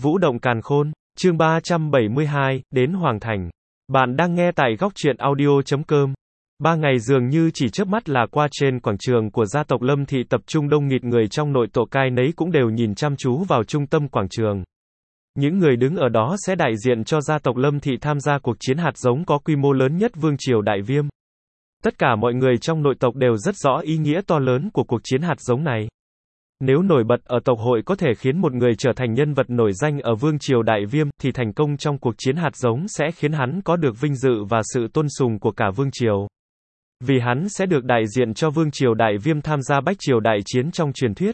Vũ động càn khôn, chương 372, đến Hoàng Thành. Bạn đang nghe tại góc truyện audio.com. 3 ngày dường như chỉ chớp mắt là qua. Trên quảng trường của gia tộc Lâm Thị tập trung đông nghịt người trong nội tộc, cai nấy cũng đều nhìn chăm chú vào trung tâm quảng trường. Những người đứng ở đó sẽ đại diện cho gia tộc Lâm Thị tham gia cuộc chiến hạt giống có quy mô lớn nhất vương triều Đại Viêm. Tất cả mọi người trong nội tộc đều rất rõ ý nghĩa to lớn của cuộc chiến hạt giống này. Nếu nổi bật ở tộc hội có thể khiến một người trở thành nhân vật nổi danh ở vương triều Đại Viêm, thì thành công trong cuộc chiến hạt giống sẽ khiến hắn có được vinh dự và sự tôn sùng của cả vương triều. Vì hắn sẽ được đại diện cho vương triều Đại Viêm tham gia bách triều đại chiến trong truyền thuyết.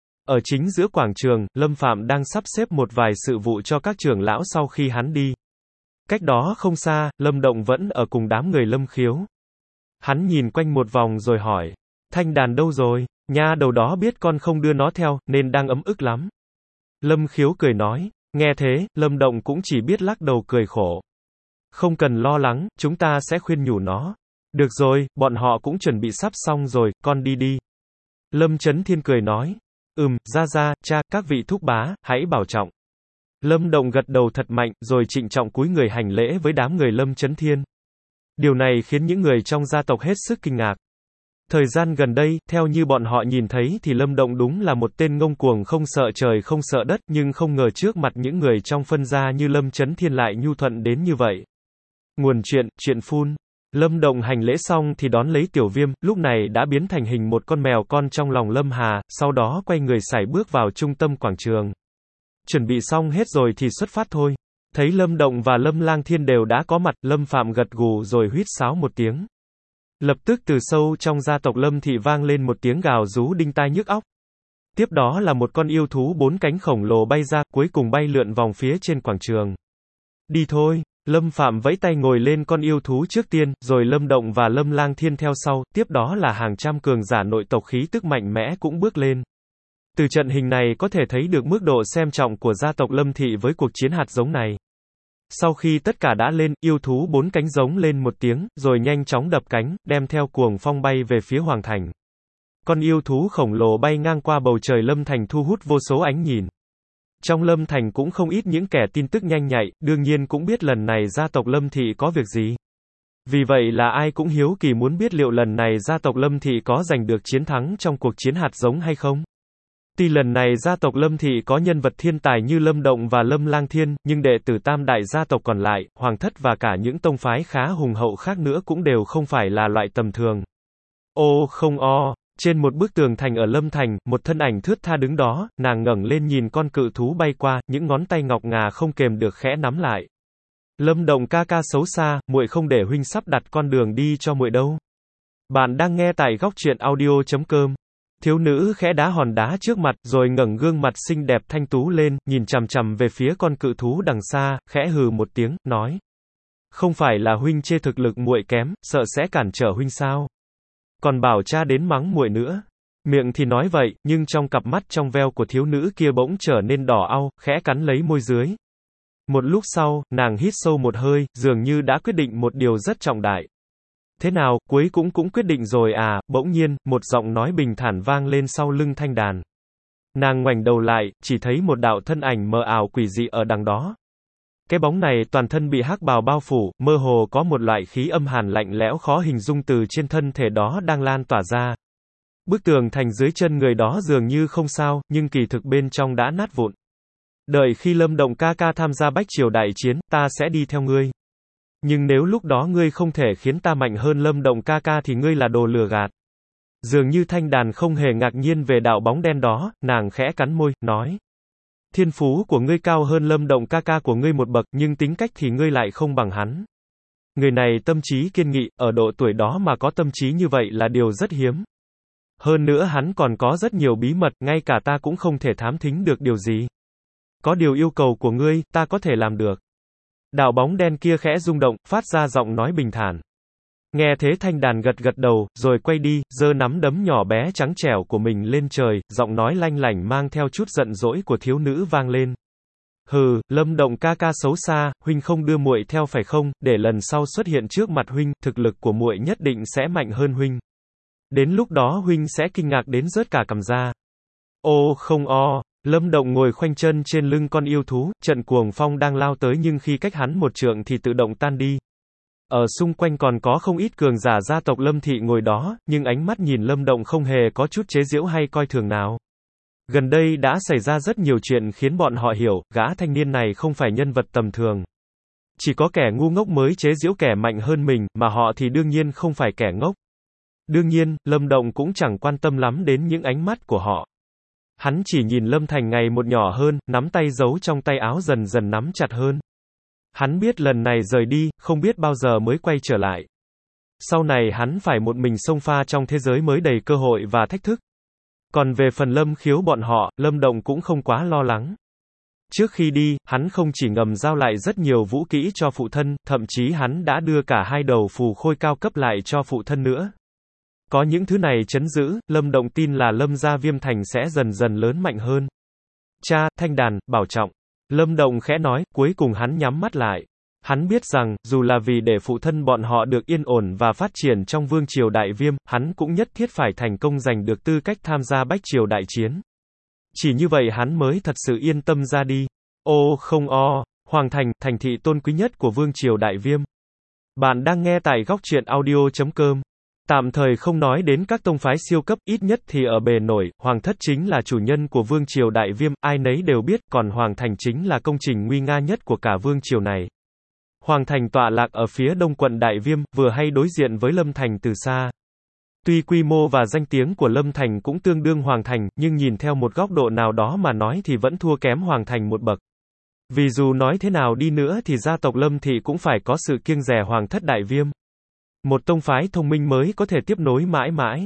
Ở chính giữa quảng trường, Lâm Phạm đang sắp xếp một vài sự vụ cho các trưởng lão sau khi hắn đi. Cách đó không xa, Lâm Động vẫn ở cùng đám người Lâm Khiếu. Hắn nhìn quanh một vòng rồi hỏi, Thanh Đàn đâu rồi? Nha đầu đó biết con không đưa nó theo, nên đang ấm ức lắm. Lâm Khiếu cười nói, nghe thế, Lâm Động cũng chỉ biết lắc đầu cười khổ. Không cần lo lắng, chúng ta sẽ khuyên nhủ nó. Được rồi, bọn họ cũng chuẩn bị sắp xong rồi, con đi đi. Lâm Chấn Thiên cười nói, ra, cha, các vị thúc bá, hãy bảo trọng. Lâm Động gật đầu thật mạnh, rồi trịnh trọng cúi người hành lễ với đám người Lâm Chấn Thiên. Điều này khiến những người trong gia tộc hết sức kinh ngạc. Thời gian gần đây, theo như bọn họ nhìn thấy thì Lâm Động đúng là một tên ngông cuồng không sợ trời không sợ đất, nhưng không ngờ trước mặt những người trong phân gia như Lâm Chấn Thiên lại nhu thuận đến như vậy. Nguồn chuyện phun. Lâm Động hành lễ xong thì đón lấy Tiểu Viêm, lúc này đã biến thành hình một con mèo con trong lòng Lâm Hà, sau đó quay người sải bước vào trung tâm quảng trường. Chuẩn bị xong hết rồi thì xuất phát thôi. Thấy Lâm Động và Lâm Lang Thiên đều đã có mặt, Lâm Phạm gật gù rồi huýt sáo một tiếng. Lập tức từ sâu trong gia tộc Lâm Thị vang lên một tiếng gào rú đinh tai nhức óc. Tiếp đó là một con yêu thú 4 cánh khổng lồ bay ra, cuối cùng bay lượn vòng phía trên quảng trường. Đi thôi, Lâm Phạm vẫy tay ngồi lên con yêu thú trước tiên, rồi Lâm Động và Lâm Lang Thiên theo sau, tiếp đó là hàng trăm cường giả nội tộc khí tức mạnh mẽ cũng bước lên. Từ trận hình này có thể thấy được mức độ xem trọng của gia tộc Lâm Thị với cuộc chiến hạt giống này. Sau khi tất cả đã lên, yêu thú 4 cánh giống lên một tiếng, rồi nhanh chóng đập cánh, đem theo cuồng phong bay về phía Hoàng Thành. Con yêu thú khổng lồ bay ngang qua bầu trời Lâm Thành thu hút vô số ánh nhìn. Trong Lâm Thành cũng không ít những kẻ tin tức nhanh nhạy, đương nhiên cũng biết lần này gia tộc Lâm Thị có việc gì. Vì vậy là ai cũng hiếu kỳ muốn biết liệu lần này gia tộc Lâm Thị có giành được chiến thắng trong cuộc chiến hạt giống hay không. Tuy lần này gia tộc Lâm Thị có nhân vật thiên tài như Lâm Động và Lâm Lang Thiên, nhưng đệ tử tam đại gia tộc còn lại, Hoàng Thất và cả những tông phái khá hùng hậu khác nữa cũng đều không phải là loại tầm thường. Ô không o, trên một bức tường thành ở Lâm Thành, một thân ảnh thướt tha đứng đó, nàng ngẩng lên nhìn con cự thú bay qua, những ngón tay ngọc ngà không kềm được khẽ nắm lại. Lâm Động ca ca xấu xa, muội không để huynh sắp đặt con đường đi cho muội đâu. Bạn đang nghe tại góc truyện audio.com. Thiếu nữ khẽ đá hòn đá trước mặt, rồi ngẩng gương mặt xinh đẹp thanh tú lên, nhìn chằm chằm về phía con cự thú đằng xa, khẽ hừ một tiếng, nói. Không phải là huynh chê thực lực muội kém, sợ sẽ cản trở huynh sao? Còn bảo cha đến mắng muội nữa. Miệng thì nói vậy, nhưng trong cặp mắt trong veo của thiếu nữ kia bỗng trở nên đỏ au, khẽ cắn lấy môi dưới. Một lúc sau, nàng hít sâu một hơi, dường như đã quyết định một điều rất trọng đại. Thế nào, cuối cũng quyết định rồi à? Bỗng nhiên, một giọng nói bình thản vang lên sau lưng Thanh Đàn. Nàng ngoảnh đầu lại, chỉ thấy một đạo thân ảnh mờ ảo quỷ dị ở đằng đó. Cái bóng này toàn thân bị hắc bào bao phủ, mơ hồ có một loại khí âm hàn lạnh lẽo khó hình dung từ trên thân thể đó đang lan tỏa ra. Bức tường thành dưới chân người đó dường như không sao, nhưng kỳ thực bên trong đã nát vụn. Đợi khi Lâm Động ca ca tham gia bách triều đại chiến, ta sẽ đi theo ngươi. Nhưng nếu lúc đó ngươi không thể khiến ta mạnh hơn Lâm Động ca ca thì ngươi là đồ lừa gạt. Dường như Thanh Đàn không hề ngạc nhiên về đạo bóng đen đó, nàng khẽ cắn môi, nói. Thiên phú của ngươi cao hơn Lâm Động ca ca của ngươi một bậc, nhưng tính cách thì ngươi lại không bằng hắn. Người này tâm trí kiên nghị, ở độ tuổi đó mà có tâm trí như vậy là điều rất hiếm. Hơn nữa hắn còn có rất nhiều bí mật, ngay cả ta cũng không thể thám thính được điều gì. Có điều yêu cầu của ngươi, ta có thể làm được. Đạo bóng đen kia khẽ rung động, phát ra giọng nói bình thản. Nghe thế Thanh Đàn gật đầu, rồi quay đi, giơ nắm đấm nhỏ bé trắng trẻo của mình lên trời, giọng nói lanh lảnh mang theo chút giận dỗi của thiếu nữ vang lên. Hừ, Lâm Động ca ca xấu xa, huynh không đưa muội theo phải không? Để lần sau xuất hiện trước mặt huynh, thực lực của muội nhất định sẽ mạnh hơn huynh. Đến lúc đó huynh sẽ kinh ngạc đến rớt cả cằm ra. Ô không o. Lâm Động ngồi khoanh chân trên lưng con yêu thú, trận cuồng phong đang lao tới nhưng khi cách hắn một trượng thì tự động tan đi. Ở xung quanh còn có không ít cường giả gia tộc Lâm Thị ngồi đó, nhưng ánh mắt nhìn Lâm Động không hề có chút chế giễu hay coi thường nào. Gần đây đã xảy ra rất nhiều chuyện khiến bọn họ hiểu, gã thanh niên này không phải nhân vật tầm thường. Chỉ có kẻ ngu ngốc mới chế giễu kẻ mạnh hơn mình, mà họ thì đương nhiên không phải kẻ ngốc. Đương nhiên, Lâm Động cũng chẳng quan tâm lắm đến những ánh mắt của họ. Hắn chỉ nhìn Lâm Thành ngày một nhỏ hơn, nắm tay giấu trong tay áo dần dần nắm chặt hơn. Hắn biết lần này rời đi, không biết bao giờ mới quay trở lại. Sau này hắn phải một mình xông pha trong thế giới mới đầy cơ hội và thách thức. Còn về phần Lâm Khiếu bọn họ, Lâm Động cũng không quá lo lắng. Trước khi đi, hắn không chỉ ngầm giao lại rất nhiều vũ kỹ cho phụ thân, thậm chí hắn đã đưa cả 2 đầu phù khôi cao cấp lại cho phụ thân nữa. Có những thứ này trấn giữ, Lâm Động tin là Lâm gia Viêm Thành sẽ dần dần lớn mạnh hơn. Cha, Thanh Đàn, bảo trọng. Lâm Động khẽ nói, cuối cùng hắn nhắm mắt lại. Hắn biết rằng, dù là vì để phụ thân bọn họ được yên ổn và phát triển trong vương triều Đại Viêm, hắn cũng nhất thiết phải thành công giành được tư cách tham gia bách triều đại chiến. Chỉ như vậy hắn mới thật sự yên tâm ra đi. Ô không o, Hoàng Thành, thành thị tôn quý nhất của vương triều Đại Viêm. Bạn đang nghe tại góc truyện audio.com. Tạm thời không nói đến các tông phái siêu cấp, ít nhất thì ở bề nổi, Hoàng Thất chính là chủ nhân của vương triều Đại Viêm, ai nấy đều biết, còn Hoàng Thành chính là công trình nguy nga nhất của cả vương triều này. Hoàng Thành tọa lạc ở phía đông quận Đại Viêm, vừa hay đối diện với Lâm Thành từ xa. Tuy quy mô và danh tiếng của Lâm Thành cũng tương đương Hoàng Thành, nhưng nhìn theo một góc độ nào đó mà nói thì vẫn thua kém Hoàng Thành một bậc. Vì dù nói thế nào đi nữa thì gia tộc Lâm Thị cũng phải có sự kiêng dè Hoàng Thất Đại Viêm. Một tông phái thông minh mới có thể tiếp nối mãi mãi.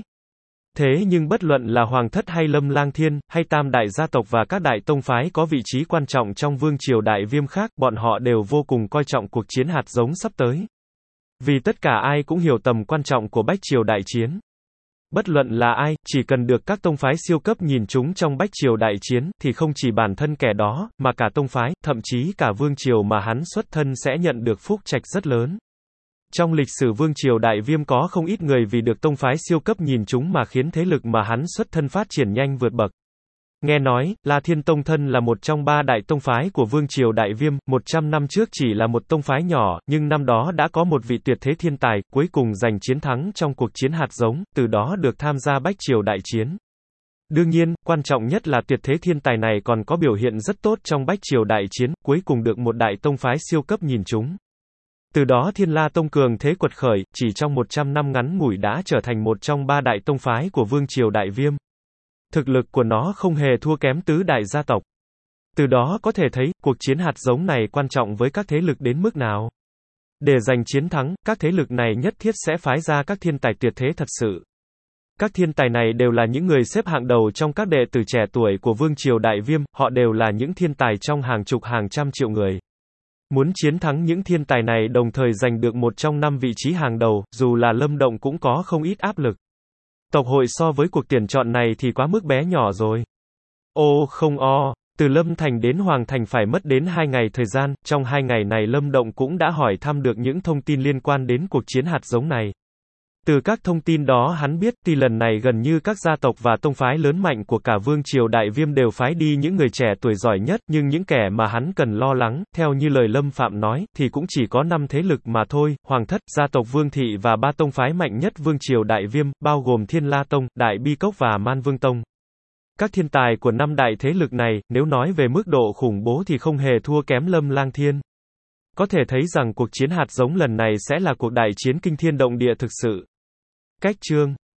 Thế nhưng bất luận là Hoàng Thất hay Lâm Lang Thiên, hay tam đại gia tộc và các đại tông phái có vị trí quan trọng trong vương triều Đại Viêm khác, bọn họ đều vô cùng coi trọng cuộc chiến hạt giống sắp tới. Vì tất cả ai cũng hiểu tầm quan trọng của bách triều đại chiến. Bất luận là ai, chỉ cần được các tông phái siêu cấp nhìn chúng trong bách triều đại chiến, thì không chỉ bản thân kẻ đó, mà cả tông phái, thậm chí cả vương triều mà hắn xuất thân sẽ nhận được phúc trạch rất lớn. Trong lịch sử vương triều Đại Viêm có không ít người vì được tông phái siêu cấp nhìn chúng mà khiến thế lực mà hắn xuất thân phát triển nhanh vượt bậc. Nghe nói, La Thiên Tông thân là một trong 3 đại tông phái của vương triều Đại Viêm, 100 năm trước chỉ là một tông phái nhỏ, nhưng năm đó đã có một vị tuyệt thế thiên tài, cuối cùng giành chiến thắng trong cuộc chiến hạt giống, từ đó được tham gia bách triều đại chiến. Đương nhiên, quan trọng nhất là tuyệt thế thiên tài này còn có biểu hiện rất tốt trong bách triều đại chiến, cuối cùng được một đại tông phái siêu cấp nhìn chúng. Từ đó Thiên La Tông cường thế quật khởi, chỉ trong 100 năm ngắn ngủi đã trở thành một trong 3 đại tông phái của vương triều Đại Viêm. Thực lực của nó không hề thua kém tứ đại gia tộc. Từ đó có thể thấy, cuộc chiến hạt giống này quan trọng với các thế lực đến mức nào. Để giành chiến thắng, các thế lực này nhất thiết sẽ phái ra các thiên tài tuyệt thế thật sự. Các thiên tài này đều là những người xếp hạng đầu trong các đệ tử trẻ tuổi của vương triều Đại Viêm, họ đều là những thiên tài trong hàng chục hàng trăm triệu người. Muốn chiến thắng những thiên tài này đồng thời giành được một trong 5 vị trí hàng đầu, dù là Lâm Động cũng có không ít áp lực. Tộc hội so với cuộc tuyển chọn này thì quá mức bé nhỏ rồi. Ô không o, từ Lâm Thành đến Hoàng Thành phải mất đến 2 ngày thời gian, trong 2 ngày này Lâm Động cũng đã hỏi thăm được những thông tin liên quan đến cuộc chiến hạt giống này. Từ các thông tin đó hắn biết, tuy lần này gần như các gia tộc và tông phái lớn mạnh của cả vương triều Đại Viêm đều phái đi những người trẻ tuổi giỏi nhất, nhưng những kẻ mà hắn cần lo lắng, theo như lời Lâm Phạm nói, thì cũng chỉ có 5 thế lực mà thôi, Hoàng Thất, gia tộc Vương Thị và 3 tông phái mạnh nhất vương triều Đại Viêm, bao gồm Thiên La Tông, Đại Bi Cốc và Man Vương Tông. Các thiên tài của 5 đại thế lực này, nếu nói về mức độ khủng bố thì không hề thua kém Lâm Lang Thiên. Có thể thấy rằng cuộc chiến hạt giống lần này sẽ là cuộc đại chiến kinh thiên động địa thực sự. Cách chương